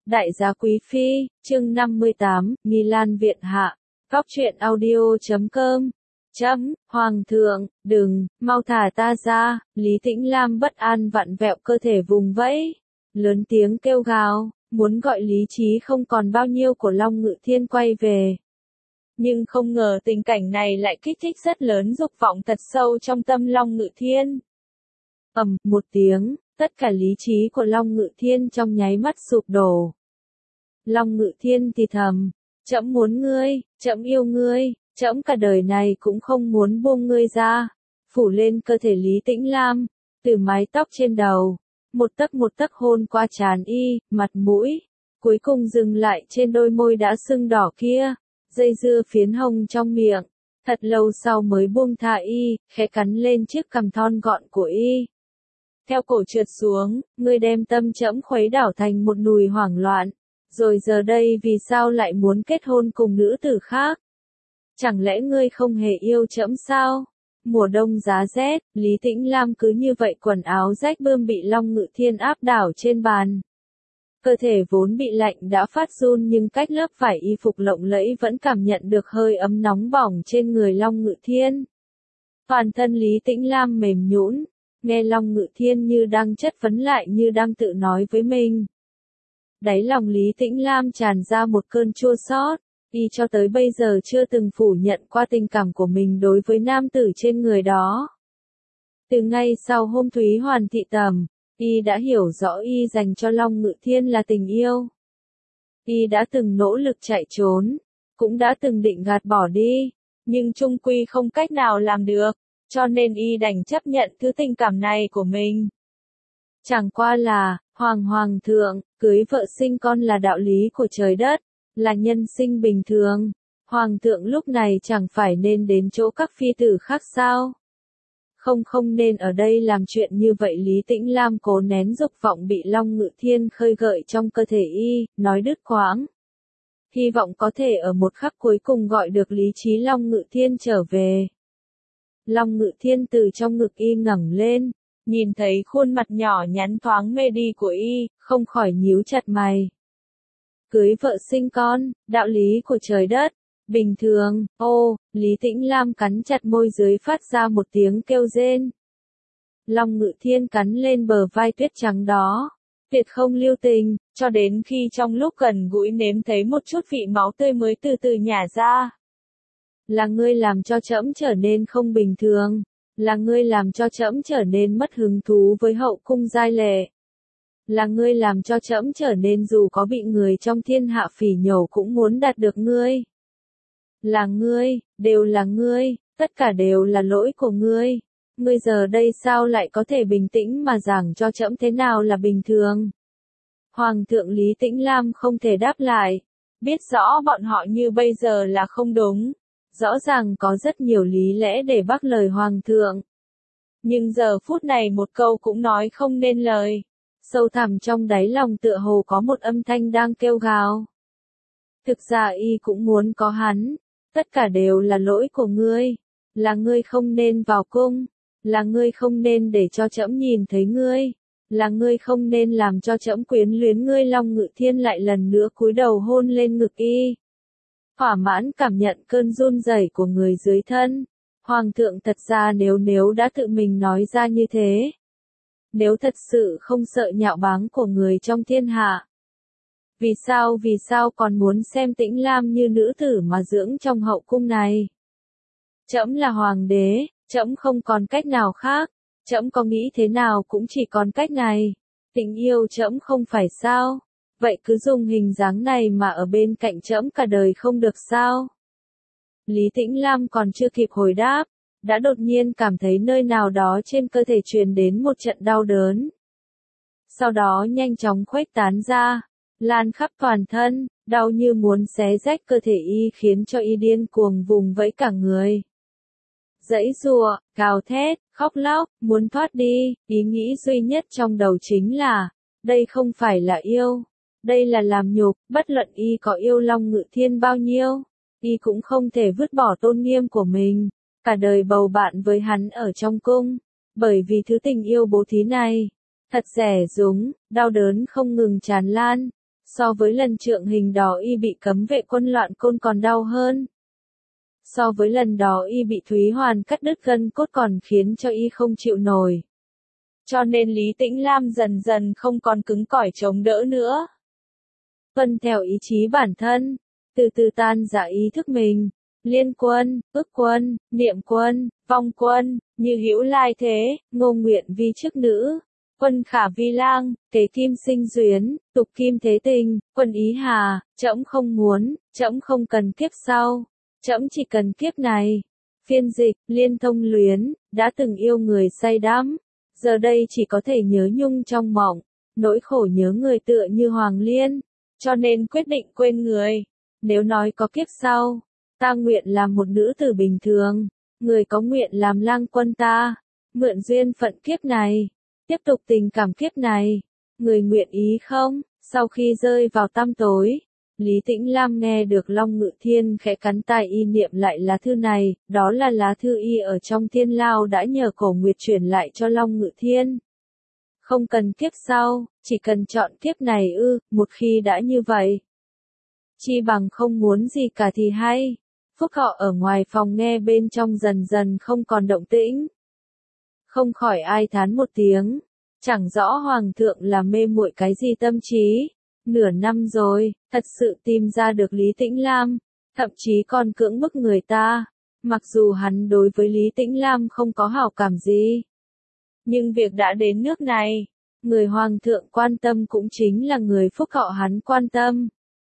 Đại gia quý phi, chương 58, Nghi Lan viện hạ. Góc truyện audio.com. Hoàng thượng, đừng, mau thả ta ra. Lý Tĩnh Lam bất an vặn vẹo cơ thể vùng vẫy, lớn tiếng kêu gào, muốn gọi lý trí không còn bao nhiêu của Long Ngự Thiên quay về. Nhưng không ngờ tình cảnh này lại kích thích rất lớn dục vọng thật sâu trong tâm Long Ngự Thiên. Một tiếng, tất cả lý trí của Long Ngự Thiên trong nháy mắt sụp đổ. Long Ngự Thiên thì thầm, trẫm muốn ngươi, trẫm yêu ngươi, trẫm cả đời này cũng không muốn buông ngươi ra. Phủ lên cơ thể Lý Tĩnh Lam, từ mái tóc trên đầu, một tấc hôn qua trán y, mặt mũi, cuối cùng dừng lại trên đôi môi đã sưng đỏ kia, dây dưa phiến hồng trong miệng, thật lâu sau mới buông thả y, khẽ cắn lên chiếc cằm thon gọn của y. Theo cổ trượt xuống, ngươi đem tâm trẫm khuấy đảo thành một nùi hoảng loạn, rồi giờ đây vì sao lại muốn kết hôn cùng nữ tử khác? Chẳng lẽ ngươi không hề yêu trẫm sao? Mùa đông giá rét, Lý Tĩnh Lam cứ như vậy quần áo rách bươm bị Long Ngự Thiên áp đảo trên bàn. Cơ thể vốn bị lạnh đã phát run nhưng cách lớp vải y phục lộng lẫy vẫn cảm nhận được hơi ấm nóng bỏng trên người Long Ngự Thiên. Toàn thân Lý Tĩnh Lam mềm nhũn, nghe Long Ngự Thiên như đang chất vấn lại như đang tự nói với mình. Đáy lòng Lý Tĩnh Lam tràn ra một cơn chua xót, y cho tới bây giờ chưa từng phủ nhận qua tình cảm của mình đối với nam tử trên người đó. Từ ngay sau hôm Thúy Hoàn thị tẩm, y đã hiểu rõ y dành cho Long Ngự Thiên là tình yêu. Y đã từng nỗ lực chạy trốn, cũng đã từng định gạt bỏ đi, nhưng chung quy không cách nào làm được, cho nên y đành chấp nhận thứ tình cảm này của mình. Chẳng qua là, Hoàng thượng, cưới vợ sinh con là đạo lý của trời đất, là nhân sinh bình thường. Hoàng thượng lúc này chẳng phải nên đến chỗ các phi tử khác sao? Không nên ở đây làm chuyện như vậy. Lý Tĩnh Lam cố nén dục vọng bị Long Ngự Thiên khơi gợi trong cơ thể y, nói đứt quãng. Hy vọng có thể ở một khắc cuối cùng gọi được lý trí Long Ngự Thiên trở về. Long Ngự Thiên từ trong ngực y ngẩng lên, nhìn thấy khuôn mặt nhỏ nhắn thoáng mê đi của y, không khỏi nhíu chặt mày. Cưới vợ sinh con, đạo lý của trời đất, bình thường. Lý Tĩnh Lam cắn chặt môi dưới phát ra một tiếng kêu rên. Long Ngự Thiên cắn lên bờ vai tuyết trắng đó, tuyệt không lưu tình, cho đến khi trong lúc gần gũi nếm thấy một chút vị máu tươi mới từ từ nhả ra. Là ngươi làm cho trẫm trở nên không bình thường, là ngươi làm cho trẫm trở nên mất hứng thú với hậu cung giai lệ. Là ngươi làm cho trẫm trở nên dù có bị người trong thiên hạ phỉ nhổ cũng muốn đạt được ngươi. Là ngươi, đều là ngươi, tất cả đều là lỗi của ngươi. Ngươi giờ đây sao lại có thể bình tĩnh mà giảng cho trẫm thế nào là bình thường? Hoàng thượng Lý Tĩnh Lam không thể đáp lại, biết rõ bọn họ như bây giờ là không đúng. Rõ ràng có rất nhiều lý lẽ để bác lời Hoàng thượng. Nhưng giờ phút này một câu cũng nói không nên lời. Sâu thẳm trong đáy lòng tựa hồ có một âm thanh đang kêu gào. Thực ra y cũng muốn có hắn. Tất cả đều là lỗi của ngươi. Là ngươi không nên vào cung. Là ngươi không nên để cho trẫm nhìn thấy ngươi. Là ngươi không nên làm cho trẫm quyến luyến ngươi. Long Ngự Thiên lại lần nữa cúi đầu hôn lên ngực y. Thỏa mãn cảm nhận cơn run rẩy của người dưới thân. Hoàng thượng thật ra nếu đã tự mình nói ra như thế. Nếu thật sự không sợ nhạo báng của người trong thiên hạ. Vì sao còn muốn xem Tĩnh Lam như nữ tử mà dưỡng trong hậu cung này? Trẫm là hoàng đế, trẫm không còn cách nào khác. Trẫm có nghĩ thế nào cũng chỉ còn cách này. Tình yêu trẫm không phải sao? Vậy cứ dùng hình dáng này mà ở bên cạnh trẫm cả đời không được sao? Lý Tĩnh Lam còn chưa kịp hồi đáp, đã đột nhiên cảm thấy nơi nào đó trên cơ thể truyền đến một trận đau đớn. Sau đó nhanh chóng khuếch tán ra, lan khắp toàn thân, đau như muốn xé rách cơ thể y khiến cho y điên cuồng vùng vẫy cả người. Giãy giụa, gào thét, khóc lóc, muốn thoát đi, ý nghĩ duy nhất trong đầu chính là, đây không phải là yêu. Đây là làm nhục, bất luận y có yêu Long Ngự Thiên bao nhiêu, y cũng không thể vứt bỏ tôn nghiêm của mình, cả đời bầu bạn với hắn ở trong cung, bởi vì thứ tình yêu bố thí này, thật rẻ rúng, đau đớn không ngừng tràn lan, So với lần Trượng Hình đó y bị cấm vệ quân loạn côn còn đau hơn. So với lần đó y bị Thúy Hoàn cắt đứt gân cốt còn khiến cho y không chịu nổi. Cho nên Lý Tĩnh Lam dần dần không còn cứng cỏi chống đỡ nữa. Tuân theo ý chí bản thân, từ từ tan rã ý thức mình, liên quân, ước quân, niệm quân, vong quân, như hữu lai thế, ngô nguyện vi chức nữ, quân khả vi lang, tế kim sinh duyến, tục kim thế tình, quân ý hà, trẫm không muốn, trẫm không cần kiếp sau, trẫm chỉ cần kiếp này. Phiên dịch, Liên Thông Luyến, đã từng yêu người say đắm, giờ đây chỉ có thể nhớ nhung trong mộng, nỗi khổ nhớ người tựa như Hoàng Liên, cho nên quyết định quên người. Nếu nói có kiếp sau, ta nguyện làm một nữ tử bình thường, người có nguyện làm lang quân ta, mượn duyên phận kiếp này, tiếp tục tình cảm kiếp này, người nguyện ý không? Sau khi rơi vào tăm tối, Lý Tĩnh Lam nghe được Long Ngự Thiên khẽ cắn tai y niệm lại lá thư này, đó là lá thư y ở trong Thiên Lao đã nhờ Cổ Nguyệt chuyển lại cho Long Ngự Thiên. Không cần kiếp sau, chỉ cần chọn kiếp này một khi đã như vậy. Chi bằng không muốn gì cả thì hay. Phúc Họ ở ngoài phòng nghe bên trong dần dần không còn động tĩnh. Không khỏi ai thán một tiếng, chẳng rõ Hoàng thượng là mê muội cái gì tâm trí. Nửa năm rồi, thật sự tìm ra được Lý Tĩnh Lam, thậm chí còn cưỡng bức người ta. Mặc dù hắn đối với Lý Tĩnh Lam không có hảo cảm gì. Nhưng việc đã đến nước này, người Hoàng thượng quan tâm cũng chính là người Phúc Họ hắn quan tâm.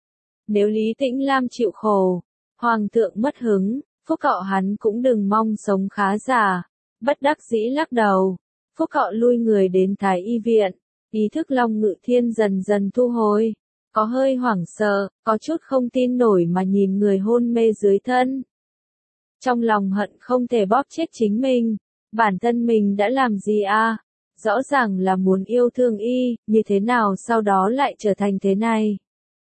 Nếu Lý Tĩnh Lam chịu khổ, Hoàng thượng mất hứng, Phúc Họ hắn cũng đừng mong sống khá giả. Bất đắc dĩ lắc đầu, Phúc Họ lui người đến Thái Y viện, ý thức Long Ngự Thiên dần dần thu hồi, có hơi hoảng sợ, có chút không tin nổi mà nhìn người hôn mê dưới thân. Trong lòng hận không thể bóp chết chính mình, bản thân mình đã làm gì à? Rõ ràng là muốn yêu thương y, như thế nào sau đó lại trở thành thế này?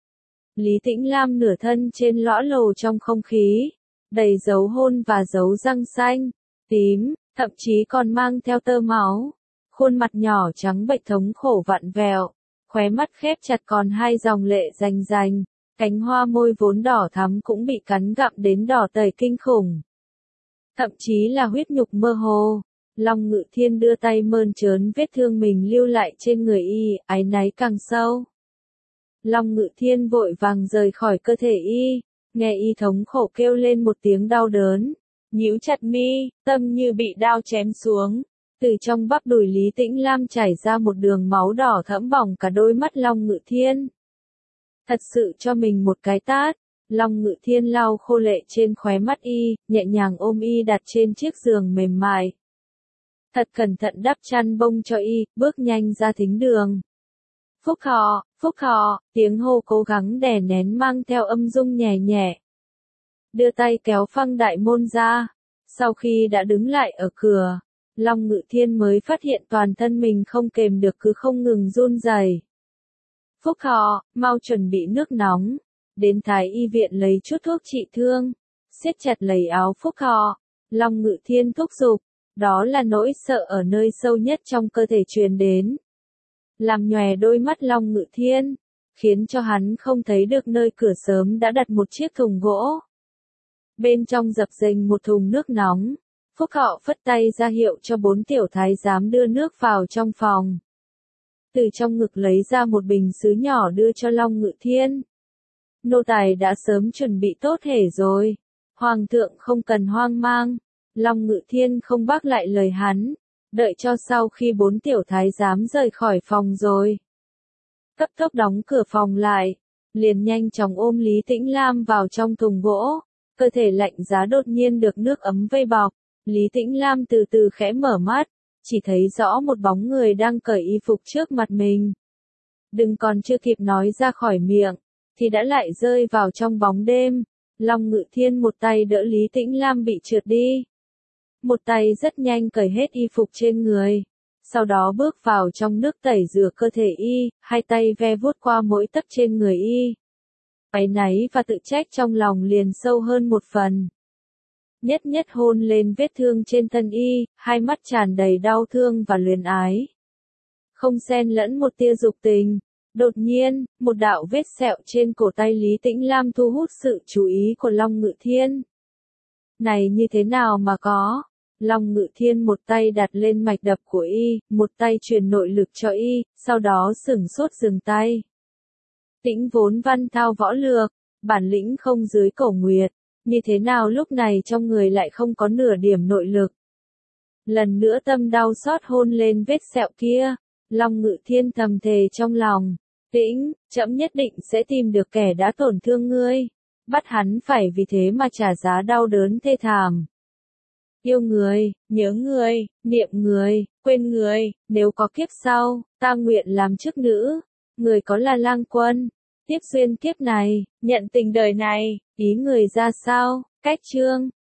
Lý Tĩnh Lam nửa thân trên lõa lồ trong không khí, đầy dấu hôn và dấu răng xanh, tím, thậm chí còn mang theo tơ máu. Khuôn mặt nhỏ trắng bệch thống khổ vặn vẹo, khóe mắt khép chặt còn hai dòng lệ rành rành, cánh hoa môi vốn đỏ thắm cũng bị cắn gặm đến đỏ tẩy kinh khủng. Thậm chí là huyết nhục mơ hồ. Long Ngự Thiên đưa tay mơn trớn vết thương mình lưu lại trên người y, áy náy càng sâu. Long Ngự Thiên vội vàng rời khỏi cơ thể y, nghe y thống khổ kêu lên một tiếng đau đớn, nhíu chặt mi, tâm như bị đao chém xuống. Từ trong bắp đùi Lý Tĩnh Lam chảy ra một đường máu đỏ thẫm bỏng cả đôi mắt Long Ngự Thiên. Thật sự cho mình một cái tát, Long Ngự Thiên lau khô lệ trên khóe mắt y, nhẹ nhàng ôm y đặt trên chiếc giường mềm mại. Thật cẩn thận đắp chăn bông cho y, bước nhanh ra thính đường. Phúc Họ, tiếng hô cố gắng đè nén mang theo âm dung nhẹ nhẹ. Đưa tay kéo phăng đại môn ra, sau khi đã đứng lại ở cửa, Long Ngự Thiên mới phát hiện toàn thân mình không kềm được cứ không ngừng run rẩy. Phúc Họ, mau chuẩn bị nước nóng, đến Thái Y viện lấy chút thuốc trị thương, siết chặt lấy áo Phúc Họ, Long Ngự Thiên thúc giục, đó là nỗi sợ ở nơi sâu nhất trong cơ thể truyền đến. Làm nhòe đôi mắt Long Ngự Thiên, khiến cho hắn không thấy được nơi cửa sớm đã đặt một chiếc thùng gỗ. Bên trong dập dềnh một thùng nước nóng. Phúc Họ phất tay ra hiệu cho 4 tiểu thái giám đưa nước vào trong phòng. Từ trong ngực lấy ra một bình sứ nhỏ đưa cho Long Ngự Thiên. Nô tài đã sớm chuẩn bị tốt hể rồi. Hoàng thượng không cần hoang mang. Long Ngự Thiên không bác lại lời hắn. Đợi cho sau khi 4 tiểu thái giám rời khỏi phòng rồi. Cấp tốc đóng cửa phòng lại. Liền nhanh chóng ôm Lý Tĩnh Lam vào trong thùng gỗ. Cơ thể lạnh giá đột nhiên được nước ấm vây bọc. Lý Tĩnh Lam từ từ khẽ mở mắt, chỉ thấy rõ một bóng người đang cởi y phục trước mặt mình. Đừng còn chưa kịp nói ra khỏi miệng, thì đã lại rơi vào trong bóng đêm. Long Ngự Thiên một tay đỡ Lý Tĩnh Lam bị trượt đi. Một tay rất nhanh cởi hết y phục trên người. Sau đó bước vào trong nước tẩy rửa cơ thể y, hai tay ve vuốt qua mỗi tấc trên người y. Áy náy và tự trách trong lòng liền sâu hơn một phần. Nhất nhất hôn lên vết thương trên thân y, hai mắt tràn đầy đau thương và luyến ái. Không xen lẫn một tia dục tình, Đột nhiên, một đạo vết sẹo trên cổ tay Lý Tĩnh Lam thu hút sự chú ý của Long Ngự Thiên. Này như thế nào mà có? Long Ngự Thiên một tay đặt lên mạch đập của y, một tay truyền nội lực cho y, sau đó sửng sốt dừng tay. Tĩnh vốn văn thao võ lược, bản lĩnh không dưới Cổ Nguyệt, như thế nào lúc này trong người lại không có nửa điểm nội lực. Lần nữa tâm đau xót hôn lên vết sẹo kia, Long Ngự Thiên thầm thề trong lòng, Tĩnh, trẫm nhất định sẽ tìm được kẻ đã tổn thương ngươi, bắt hắn phải vì thế mà trả giá đau đớn thê thảm. Yêu người, nhớ người, niệm người, quên người, nếu có kiếp sau, ta nguyện làm chức nữ, người có là lang quân, tiếp xuyên kiếp này, nhận tình đời này, ý người ra sao, cách chương.